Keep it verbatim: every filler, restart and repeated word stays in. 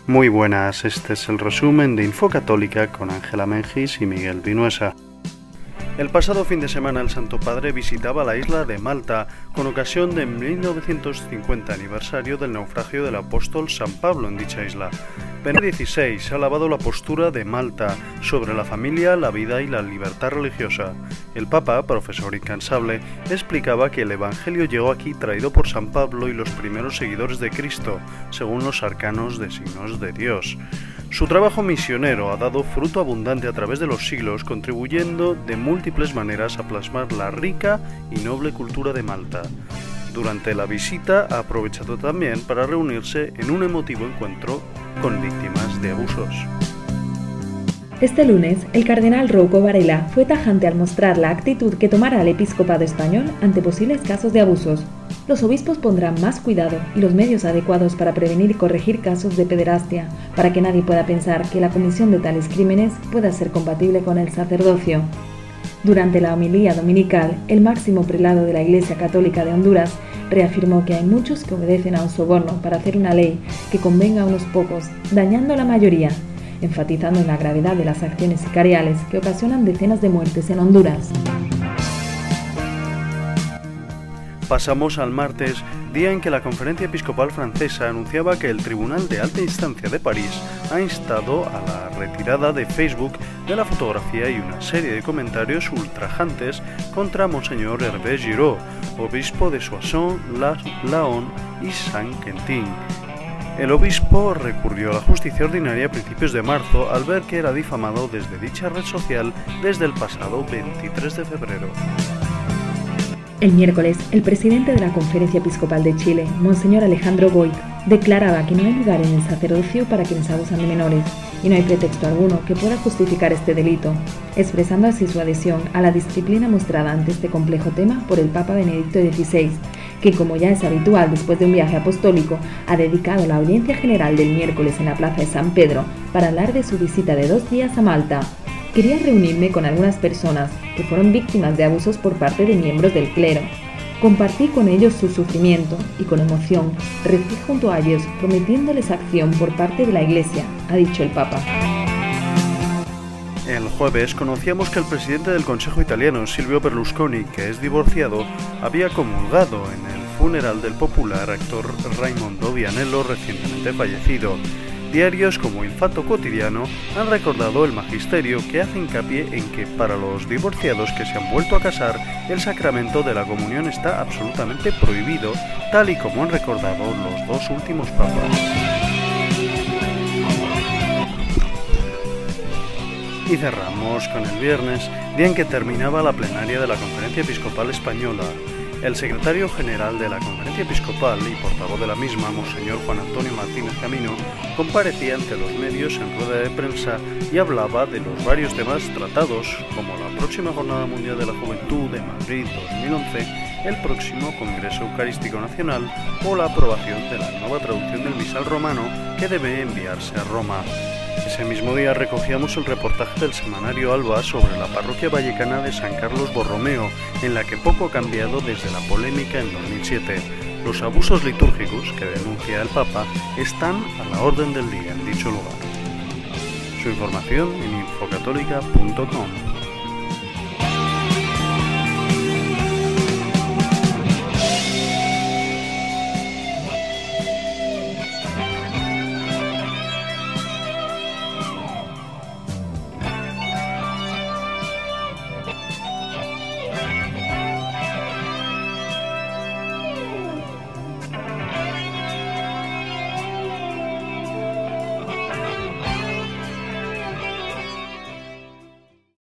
Muy buenas, este es el resumen de Infocatólica con Ángela Mengis y Miguel Vinuesa. El pasado fin de semana el Santo Padre visitaba la isla de Malta con ocasión del mil novecientos cincuenta aniversario del naufragio del apóstol San Pablo en dicha isla. Benedicto dieciséis ha alabado la postura de Malta sobre la familia, la vida y la libertad religiosa. El Papa, profesor incansable, explicaba que el Evangelio llegó aquí traído por San Pablo y los primeros seguidores de Cristo, según los arcanos de signos de Dios. Su trabajo misionero ha dado fruto abundante a través de los siglos, contribuyendo de múltiples maneras a plasmar la rica y noble cultura de Malta. Durante la visita ha aprovechado también para reunirse en un emotivo encuentro con víctimas de abusos. Este lunes, el cardenal Rouco Varela fue tajante al mostrar la actitud que tomará el episcopado español ante posibles casos de abusos. Los obispos pondrán más cuidado y los medios adecuados para prevenir y corregir casos de pederastia, para que nadie pueda pensar que la comisión de tales crímenes pueda ser compatible con el sacerdocio. Durante la homilía dominical, el máximo prelado de la Iglesia Católica de Honduras reafirmó que hay muchos que obedecen a un soborno para hacer una ley que convenga a unos pocos, dañando a la mayoría, enfatizando en la gravedad de las acciones sicariales que ocasionan decenas de muertes en Honduras. Pasamos al martes, día en que la Conferencia Episcopal Francesa anunciaba que el Tribunal de Alta Instancia de París ha instado a la retirada de Facebook de la fotografía y una serie de comentarios ultrajantes contra Monseñor Hervé Giraud, obispo de Soissons, Laon y Saint-Quentin. El obispo recurrió a la justicia ordinaria a principios de marzo al ver que era difamado desde dicha red social desde el pasado veintitrés de febrero. El miércoles, el presidente de la Conferencia Episcopal de Chile, Monseñor Alejandro Goit, declaraba que no hay lugar en el sacerdocio para quienes abusan de menores y no hay pretexto alguno que pueda justificar este delito, expresando así su adhesión a la disciplina mostrada ante este complejo tema por el Papa Benedicto dieciséis, que, como ya es habitual después de un viaje apostólico, ha dedicado la audiencia general del miércoles en la Plaza de San Pedro para hablar de su visita de dos días a Malta. Quería reunirme con algunas personas que fueron víctimas de abusos por parte de miembros del clero. Compartí con ellos su sufrimiento y con emoción recé junto a ellos prometiéndoles acción por parte de la Iglesia, ha dicho el Papa. El jueves conocíamos que el presidente del Consejo italiano, Silvio Berlusconi, que es divorciado, había comulgado en el funeral del popular actor Raimondo Vianello, recientemente fallecido. Diarios como Il Fatto Quotidiano han recordado el magisterio que hace hincapié en que para los divorciados que se han vuelto a casar, el sacramento de la comunión está absolutamente prohibido, tal y como han recordado los dos últimos papas. Y cerramos con el viernes, día en que terminaba la plenaria de la Conferencia Episcopal Española. El secretario general de la Conferencia Episcopal y portavoz de la misma, Monseñor Juan Antonio Martínez Camino, comparecía ante los medios en rueda de prensa y hablaba de los varios temas tratados, como la próxima Jornada Mundial de la Juventud de Madrid dos mil once, el próximo Congreso Eucarístico Nacional o la aprobación de la nueva traducción del misal romano que debe enviarse a Roma. Ese mismo día recogíamos el reportaje del semanario Alba sobre la parroquia vallecana de San Carlos Borromeo, en la que poco ha cambiado desde la polémica en dos mil siete. Los abusos litúrgicos que denuncia el Papa están a la orden del día en dicho lugar. Su información en infocatólica punto com.